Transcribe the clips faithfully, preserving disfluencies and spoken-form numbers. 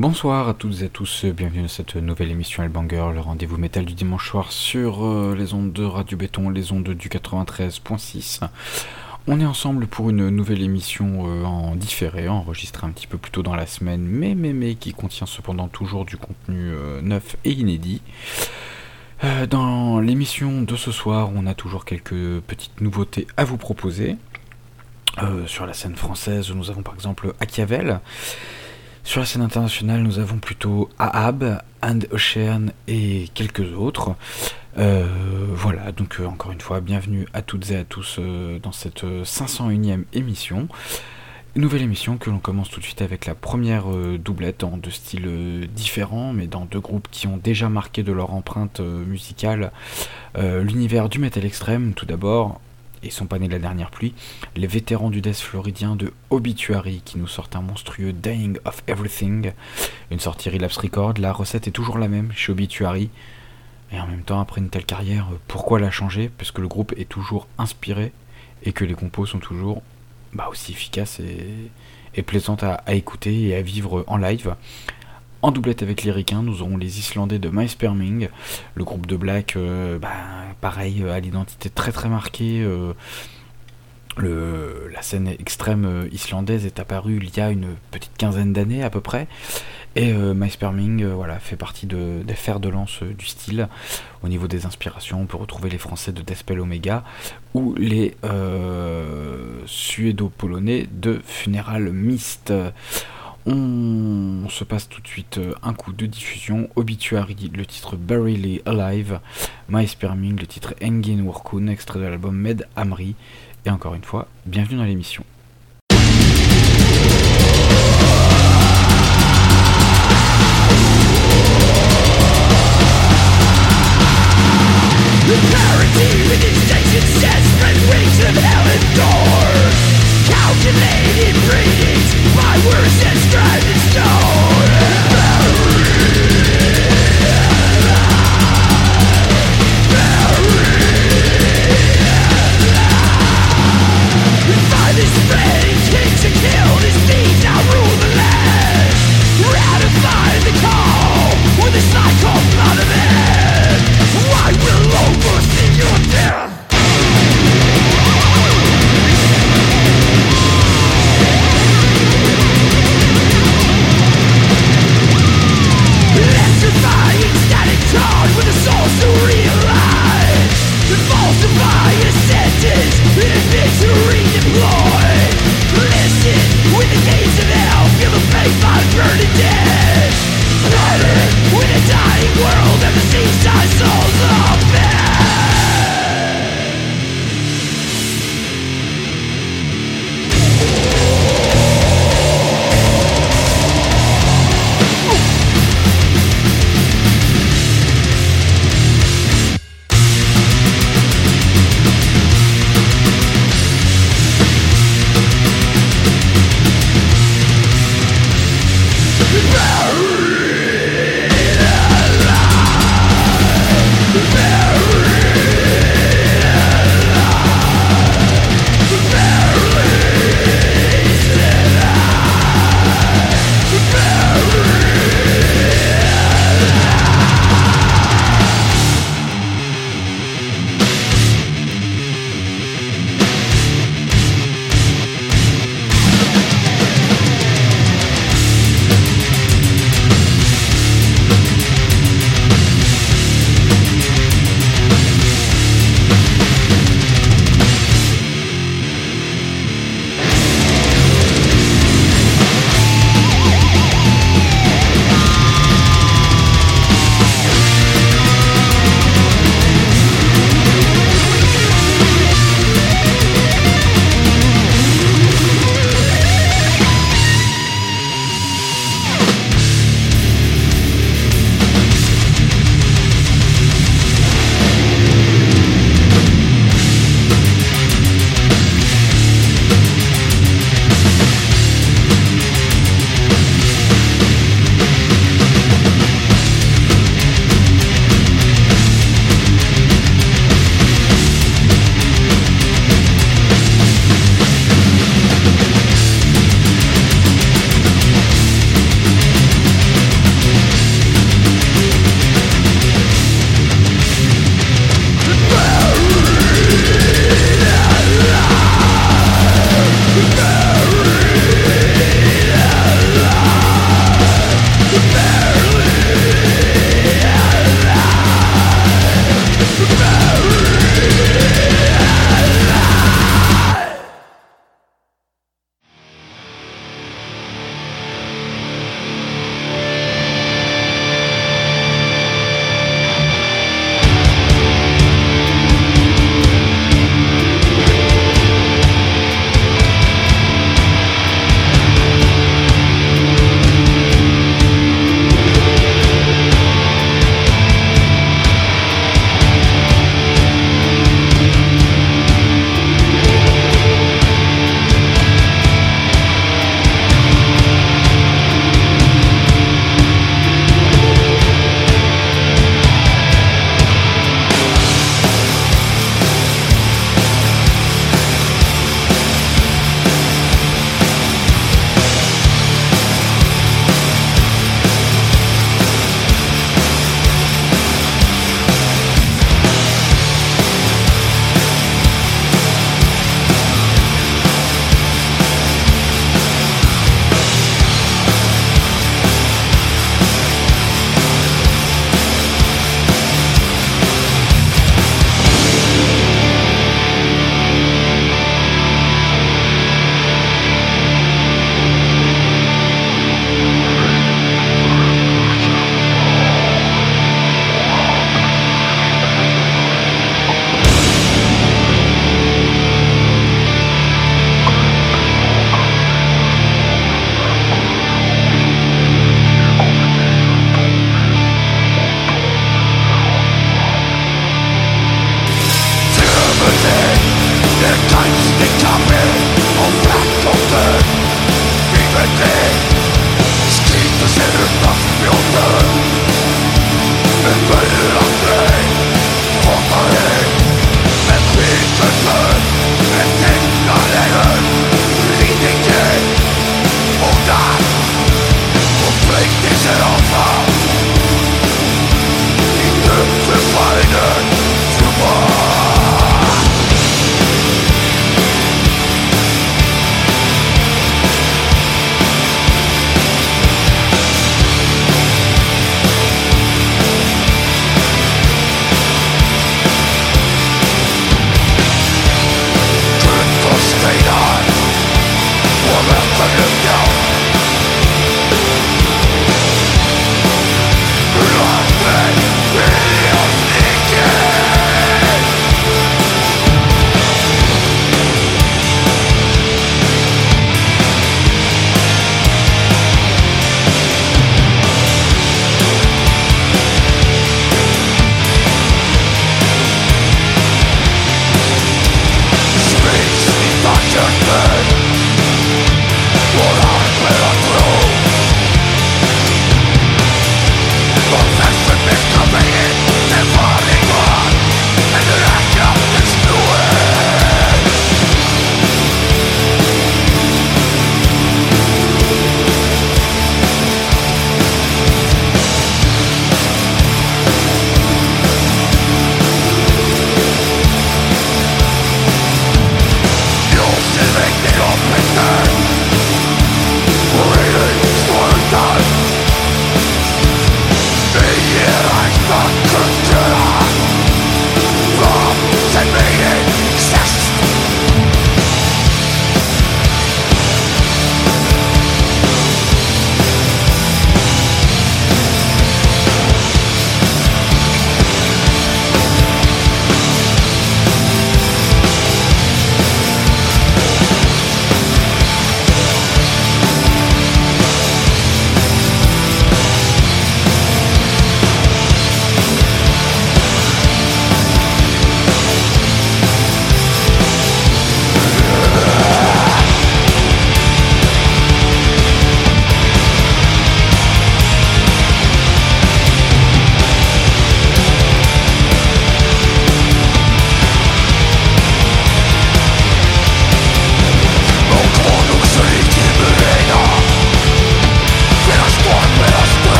Bonsoir à toutes et à tous, bienvenue dans cette nouvelle émission Hellbanger, le rendez-vous métal du dimanche soir sur euh, les ondes de Radio Béton, les ondes du quatre-vingt-treize point six. On est ensemble pour une nouvelle émission euh, en différé, enregistrée un petit peu plus tôt dans la semaine, mais, mais, mais qui contient cependant toujours du contenu euh, neuf et inédit. Euh, dans l'émission de ce soir, on a toujours quelques petites nouveautés à vous proposer. Euh, sur la scène française, nous avons par exemple Achiavel. Sur la scène internationale, nous avons plutôt Ahab, And Ocean et quelques autres. Euh, voilà, donc euh, encore une fois, bienvenue à toutes et à tous euh, dans cette euh, cinq cent unième émission. Une nouvelle émission que l'on commence tout de suite avec la première euh, doublette en deux styles euh, différents, mais dans deux groupes qui ont déjà marqué de leur empreinte euh, musicale euh, l'univers du metal extrême, tout d'abord. Et sont pas nés de la dernière pluie, les vétérans du death floridien de Obituary qui nous sortent un monstrueux Dying of Everything, une sortie Relapse Records. La recette est toujours la même chez Obituary, et en même temps après une telle carrière, pourquoi la changer? Parce que le groupe est toujours inspiré et que les compos sont toujours bah, aussi efficaces et, et plaisantes à, à écouter et à vivre en live. En doublette avec les Ricains, nous aurons les Islandais de My Sperming, le groupe de black, euh, bah, pareil, à l'identité très très marquée. Euh, le, la scène extrême euh, islandaise est apparue il y a une petite quinzaine d'années à peu près. Et euh, My Sperming euh, voilà, fait partie de, des fers de lance euh, du style. Au niveau des inspirations, on peut retrouver les Français de Deathspell Omega ou les euh, Suédo-Polonais de Funeral Mist. On se passe tout de suite un coup de diffusion. Obituary, le titre Barely Alive. My Sperming, le titre Engin Workun, extrait de l'album Med Amri. Et encore une fois, bienvenue dans l'émission. Calculated readings, my words inscribed in stone. By the spreading kings and killed his deeds now rule the land. Ratify the call with a cycle blood of men. I will oversee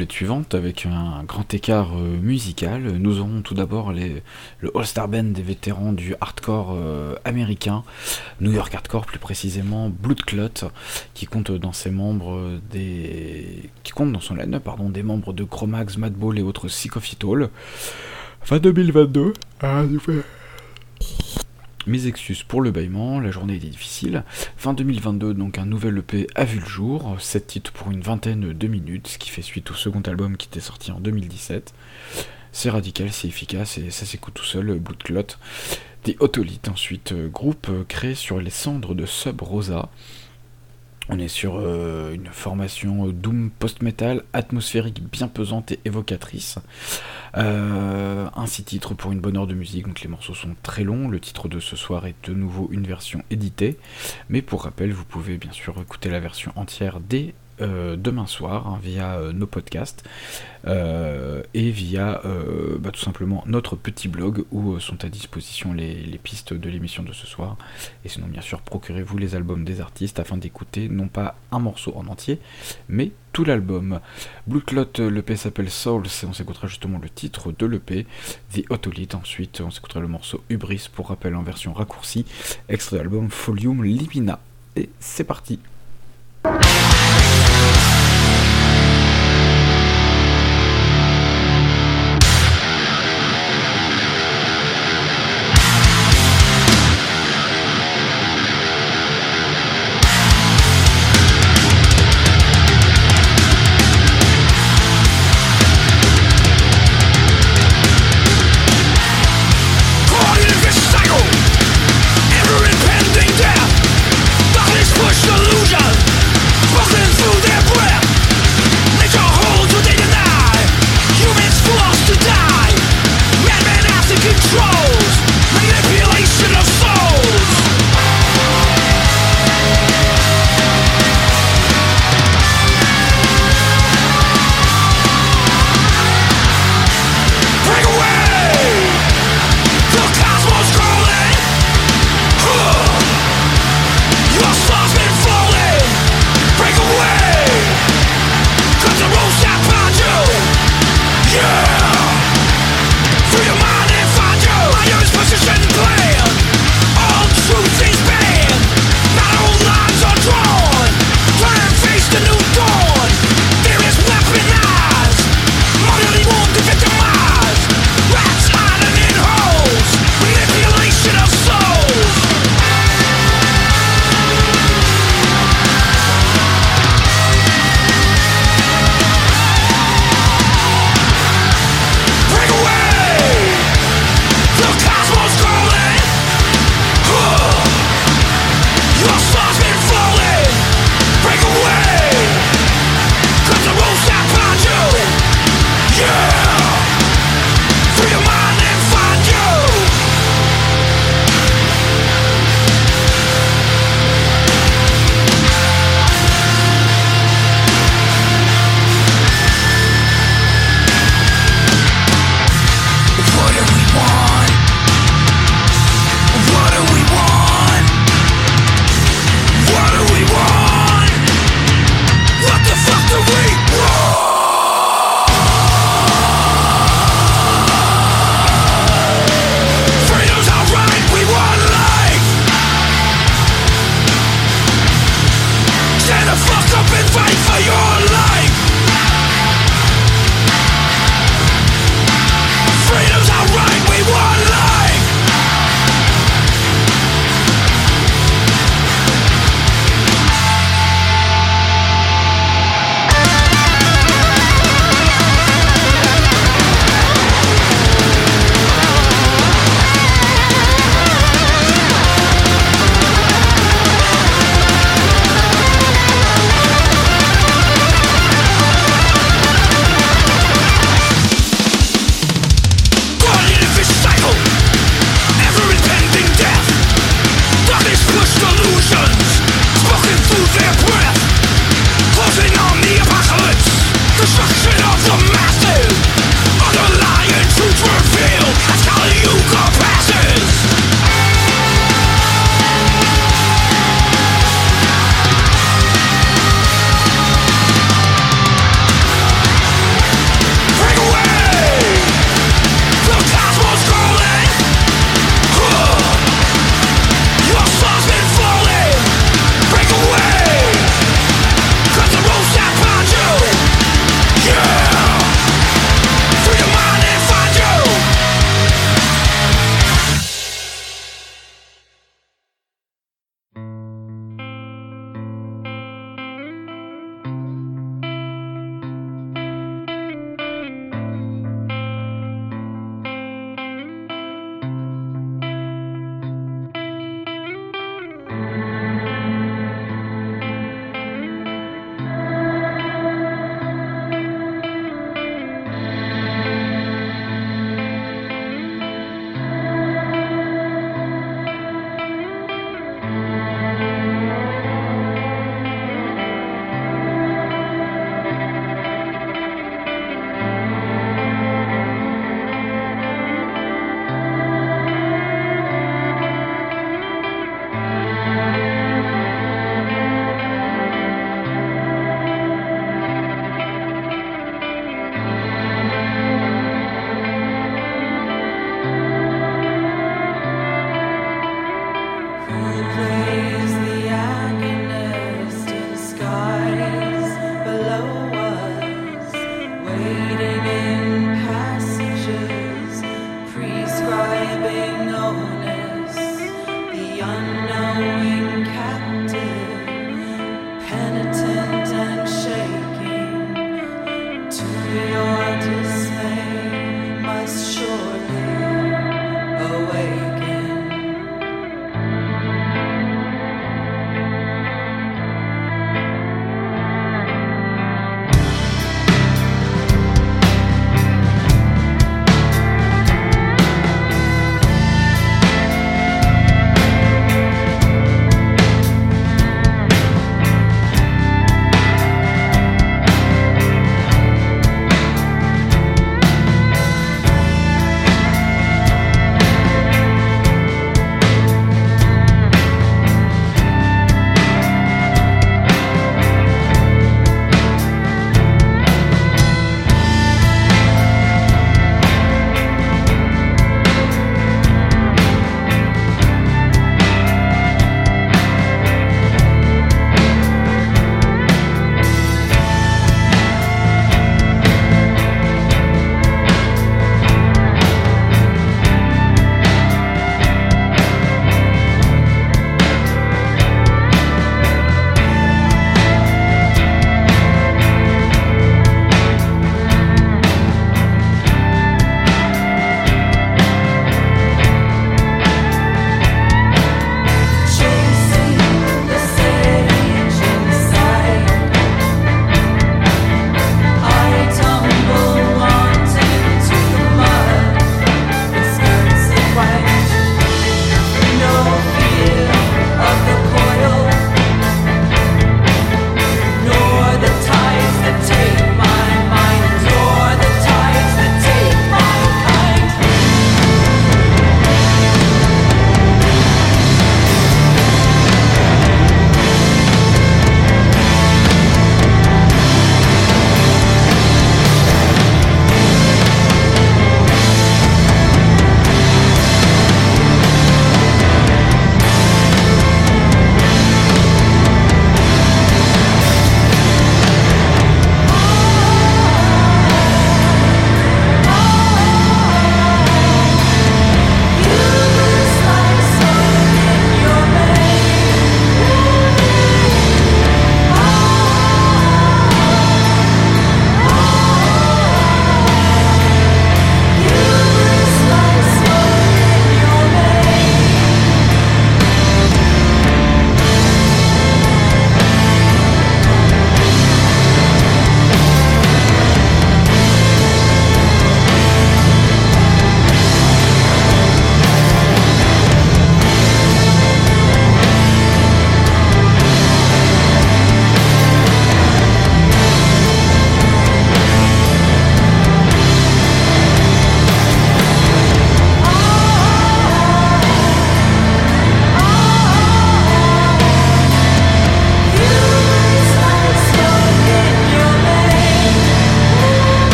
doublette suivante avec un grand écart euh, musical. Nous aurons tout d'abord les, le All-Star Band des vétérans du hardcore euh, américain, New York Hardcore plus précisément, Blood Clot, qui compte dans ses membres des, qui compte dans son line-up pardon des membres de Cro-Mags, Madball et autres Sick of It All. Fin deux mille vingt-deux. Ah, mes excuses pour le bâillement, la journée était difficile. Fin deux mille vingt-deux, donc un nouvel E P a vu le jour, sept titres pour une vingtaine de minutes, ce qui fait suite au second album qui était sorti en deux mille dix-sept. C'est radical, c'est efficace et ça s'écoute tout seul, Blood Clot. The Otolith ensuite, euh, groupe euh, créé sur les cendres de Sub Rosa. On est sur euh, une formation euh, doom post-metal, atmosphérique, bien pesante et évocatrice. Euh, un six titres pour une bonne heure de musique, donc les morceaux sont très longs. Le titre de ce soir est de nouveau une version éditée. Mais pour rappel, vous pouvez bien sûr écouter la version entière dès euh, demain soir hein, via euh, nos podcasts euh, et via euh, bah, tout simplement notre petit blog où euh, sont à disposition les, les pistes de l'émission de ce soir. Et sinon bien sûr procurez-vous les albums des artistes afin d'écouter non pas un morceau en entier mais tout l'album. Blood Clot, l'E P s'appelle Souls et on s'écoutera justement le titre de l'E P, The Otolith. Ensuite on s'écoutera le morceau Hubris pour rappel en version raccourcie, extrait de l'album Folium Limina. Et c'est parti. Push illusion.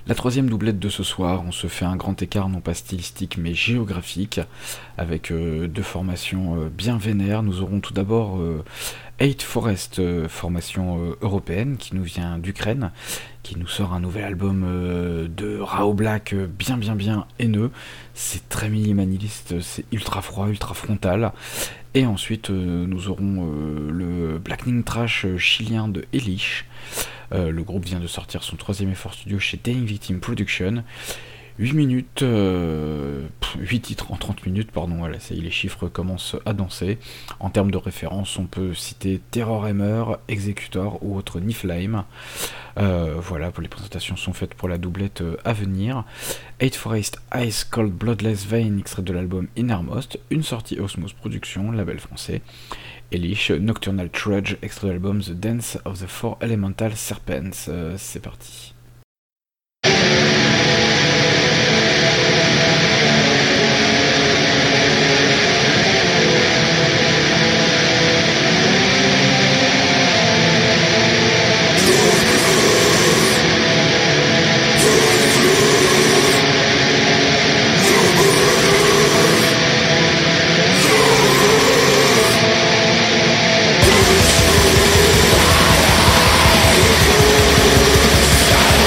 La troisième doublette de ce soir, on se fait un grand écart, non pas stylistique mais géographique, avec euh, deux formations euh, bien vénères. Nous aurons tout d'abord euh, Hate Forest, euh, formation euh, européenne qui nous vient d'Ukraine, qui nous sort un nouvel album euh, de Rao Black euh, bien bien bien haineux. C'est très minimaliste, c'est ultra froid, ultra frontal. Et ensuite euh, nous aurons euh, le Blackening Trash euh, chilien de Elish. Euh, le groupe vient de sortir son troisième effort studio chez Dying Victim Production. huit minutes, euh, huit titres en trente minutes, pardon, voilà, ça y est, les chiffres commencent à danser. En termes de référence, on peut citer Terror Hammer, Executor ou autre Niflheim. Euh, voilà, les présentations sont faites pour la doublette euh, à venir. Hate Forest Ice Cold Bloodless Vein, extrait de l'album Innermost, une sortie Osmose Productions, label français. Elish, Nocturnal Trudge, extrait de l'album The Dance of the Four Elemental Serpents. Euh, c'est parti. Shut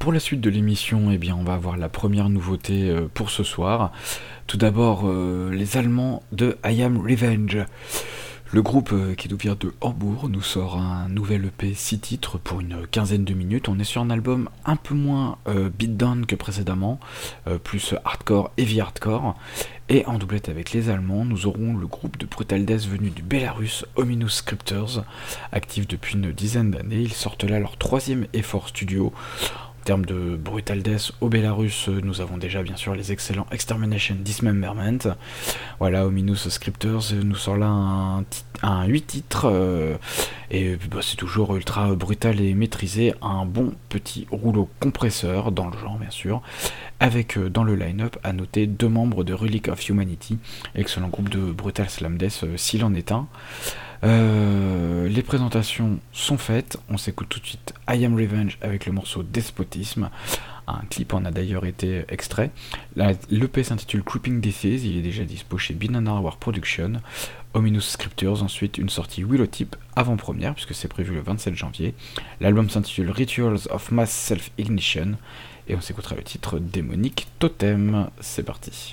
pour la suite de l'émission, eh bien, on va avoir la première nouveauté euh, pour ce soir. Tout d'abord, euh, les Allemands de I Am Revenge. Le groupe euh, qui nous vient de Hambourg nous sort un nouvel E P six titres pour une quinzaine de minutes. On est sur un album un peu moins euh, beatdown que précédemment, euh, plus hardcore, heavy hardcore. Et en doublette avec les Allemands, nous aurons le groupe de Brutal Death venu du Bélarus, Ominous Scriptures, actif depuis une dizaine d'années. Ils sortent là leur troisième effort studio. En termes de Brutal Death au Bélarus, nous avons déjà bien sûr les excellents Extermination Dismemberment. Voilà, Ominous Scriptures nous sort là un, un huit titres, euh, et bah, c'est toujours ultra brutal et maîtrisé, un bon petit rouleau compresseur dans le genre bien sûr, avec euh, dans le line-up à noter deux membres de Relic of Humanity, excellent groupe de Brutal Slam Death euh, s'il en est un. Euh, les présentations sont faites, on s'écoute tout de suite I Am Revenge avec le morceau Despotisme. Un clip en a d'ailleurs été extrait. L'E P s'intitule Creeping Disease, il est déjà dispo chez Banana War Production. Ominous Scriptures, ensuite une sortie Willowtip avant-première, puisque c'est prévu le vingt-sept janvier. L'album s'intitule Rituals of Mass Self-Ignition, et on s'écoutera le titre Démonique Totem. C'est parti.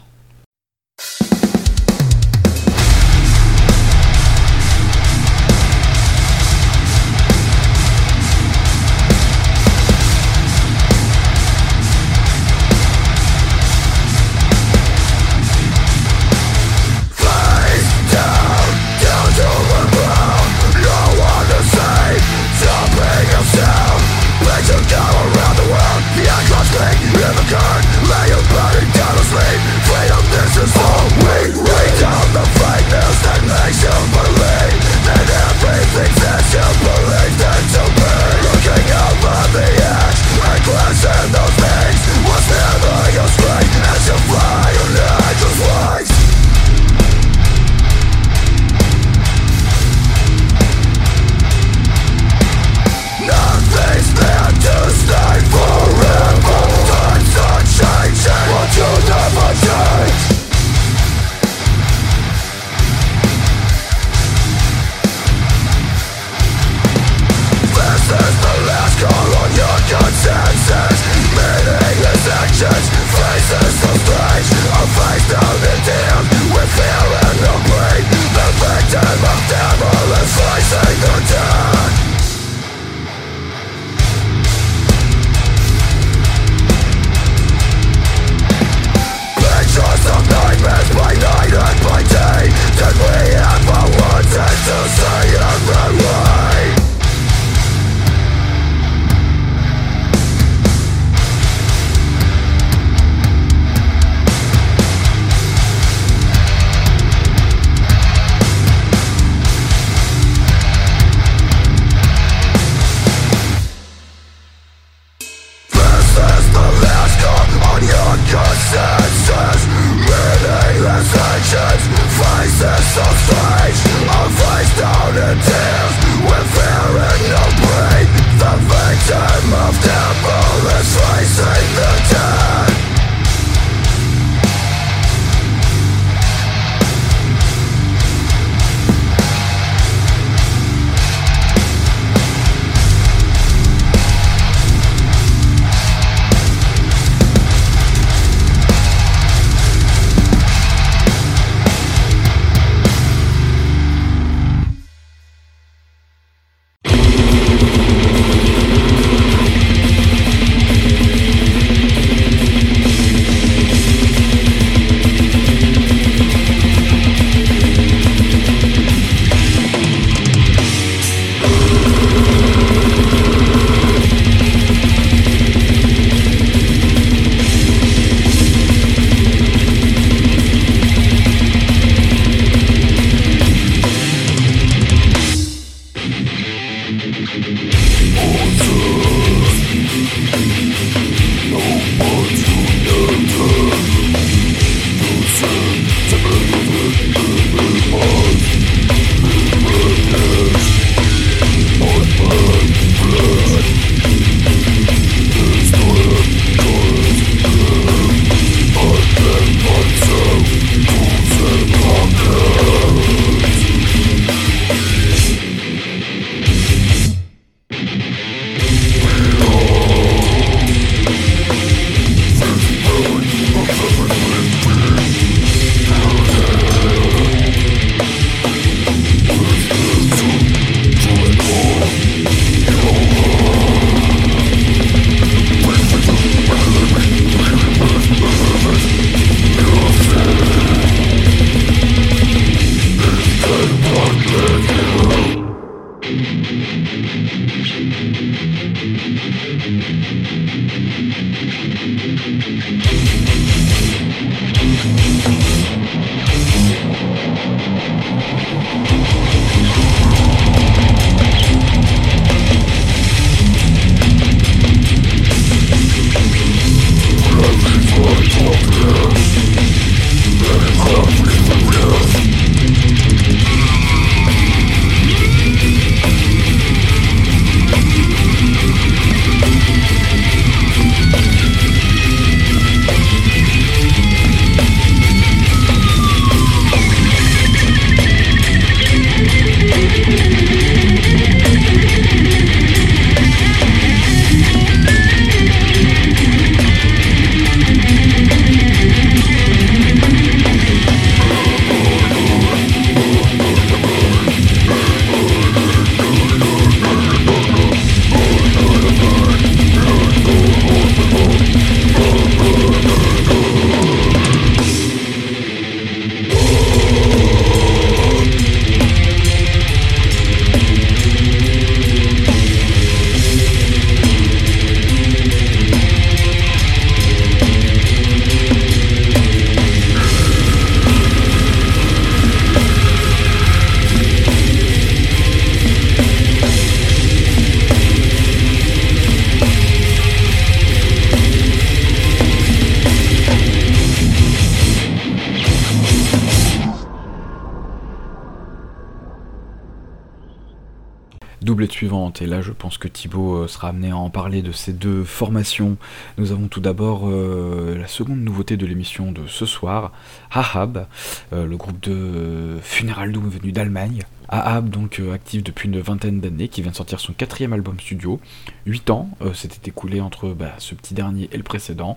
Doublette suivante, et là je pense que Thibaut euh, sera amené à en parler de ces deux formations. Nous avons tout d'abord euh, la seconde nouveauté de l'émission de ce soir, Ahab, euh, le groupe de euh, Funeral Doom venu d'Allemagne. Ahab, donc euh, actif depuis une vingtaine d'années, qui vient de sortir son quatrième album studio. huit ans euh, s'était écoulé entre bah, ce petit dernier et le précédent.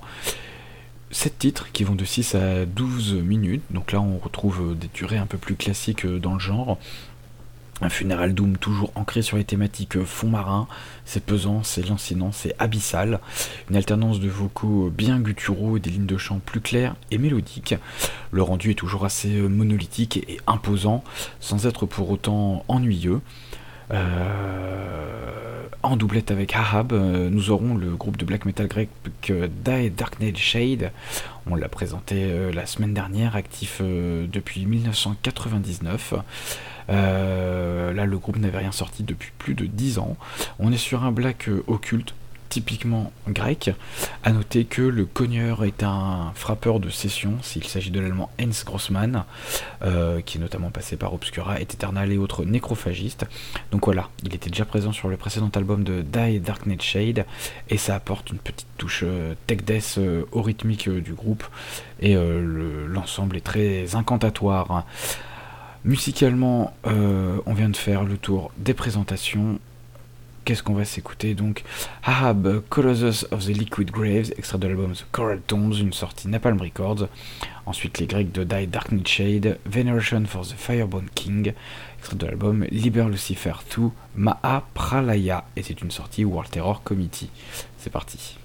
sept titres qui vont de six à douze minutes, donc là on retrouve des durées un peu plus classiques dans le genre. Un Funeral Doom toujours ancré sur les thématiques fond marin, c'est pesant, c'est lancinant, c'est abyssal. Une alternance de vocaux bien gutturaux et des lignes de chant plus claires et mélodiques. Le rendu est toujours assez monolithique et imposant, sans être pour autant ennuyeux. Euh, en doublette avec Ahab, euh, nous aurons le groupe de black metal grec Die Darkness Shade. On l'a présenté euh, la semaine dernière, actif euh, depuis dix-neuf cent quatre-vingt-dix-neuf. Euh, là, le groupe n'avait rien sorti depuis plus de dix ans. On est sur un black euh, occulte, typiquement grec. A noter que le cogneur est un frappeur de session, s'il s'agit de l'allemand Heinz Grossmann, euh, qui est notamment passé par Obscura, Et Eternal et autres nécrophagistes. Donc voilà, il était déjà présent sur le précédent album de Die Darknet Shade, et ça apporte une petite touche euh, tech death euh, au rythmique euh, du groupe, et euh, le, l'ensemble est très incantatoire. Musicalement, euh, on vient de faire le tour des présentations. Qu'est-ce qu'on va s'écouter donc? Ahab, Colossus of the Liquid Graves, extrait de l'album The Coral Tombs, une sortie Napalm Records. Ensuite, les Grecs de Die Darknet Shade, Veneration for the Fireborn King, extrait de l'album Liber Lucifer deux, Maha Pralaya, et c'est une sortie World Terror Committee. C'est parti.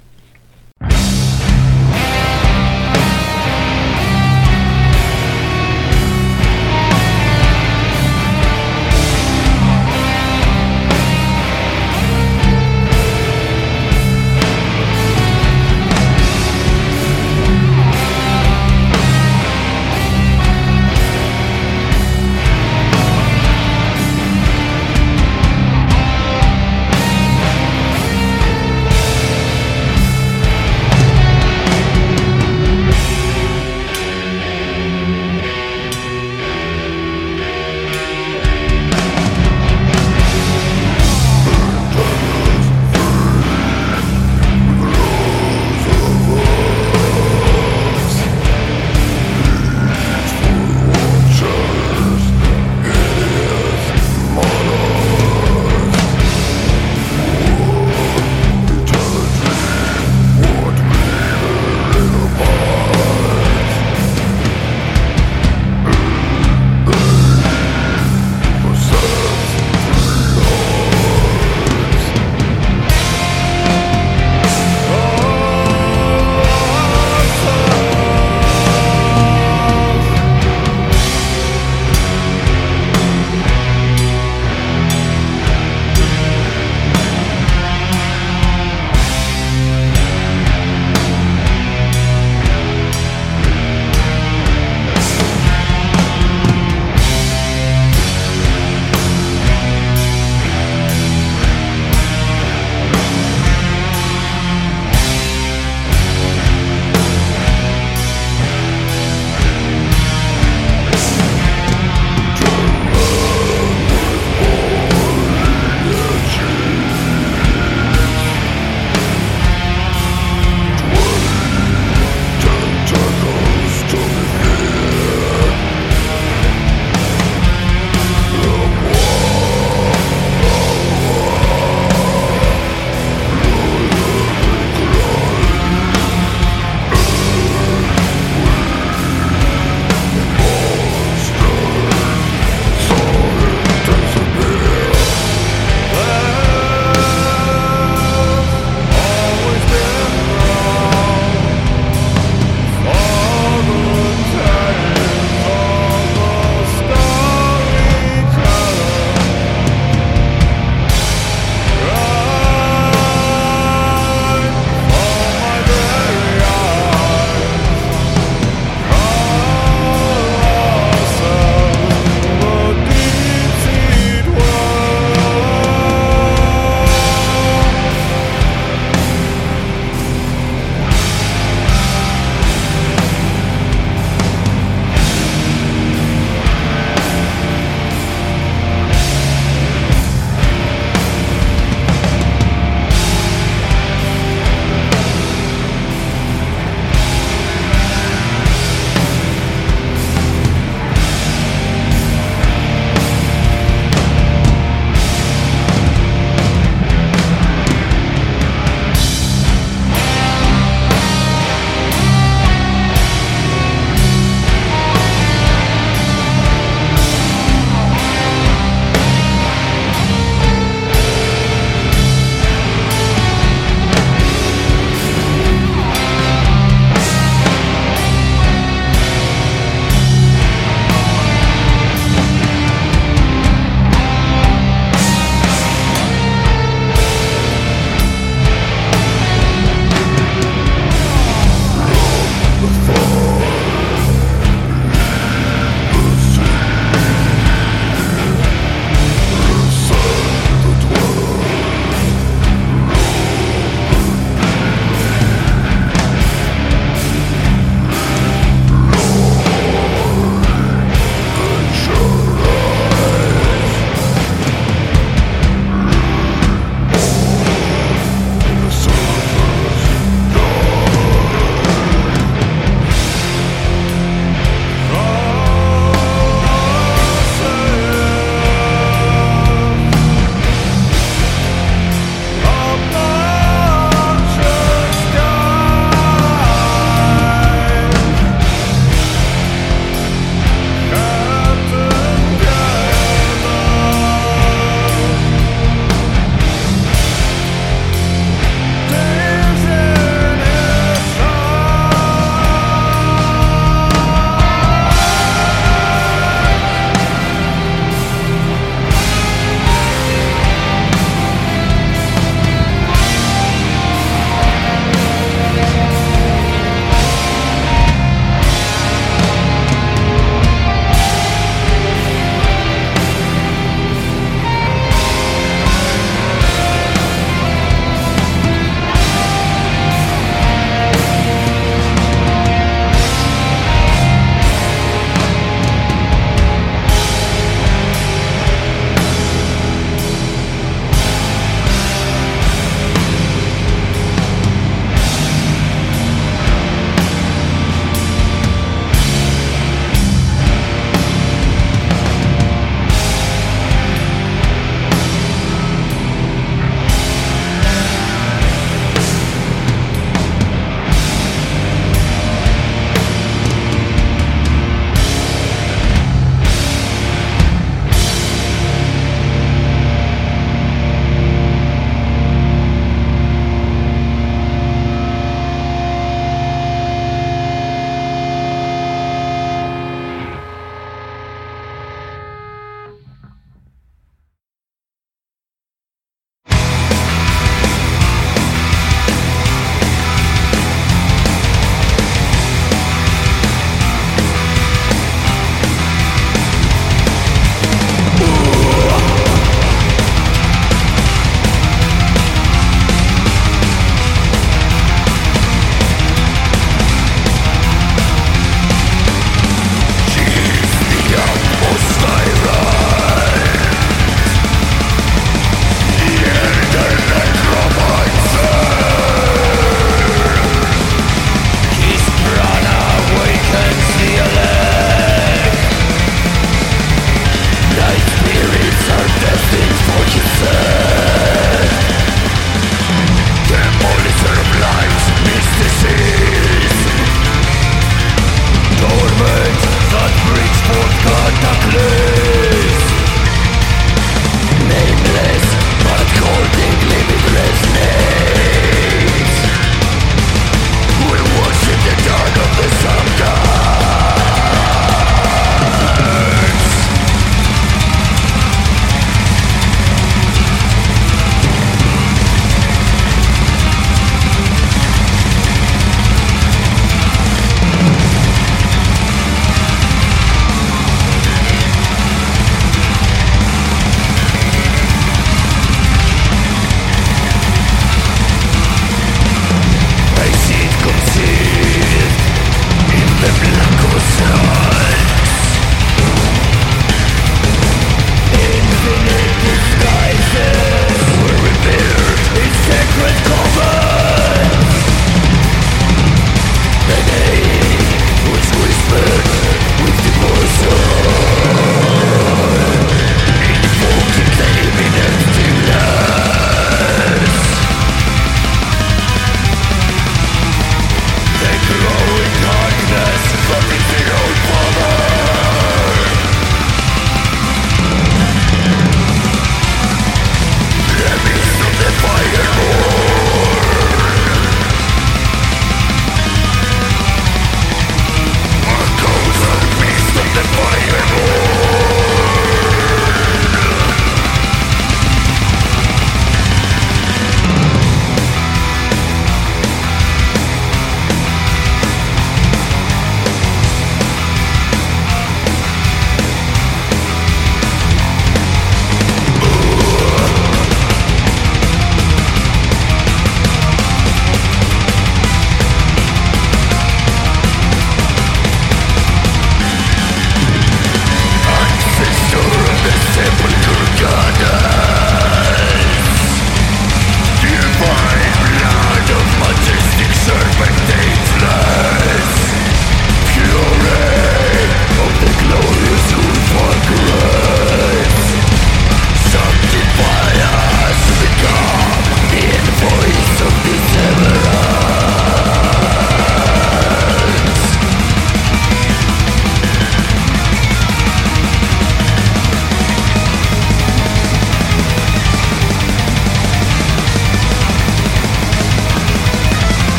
Love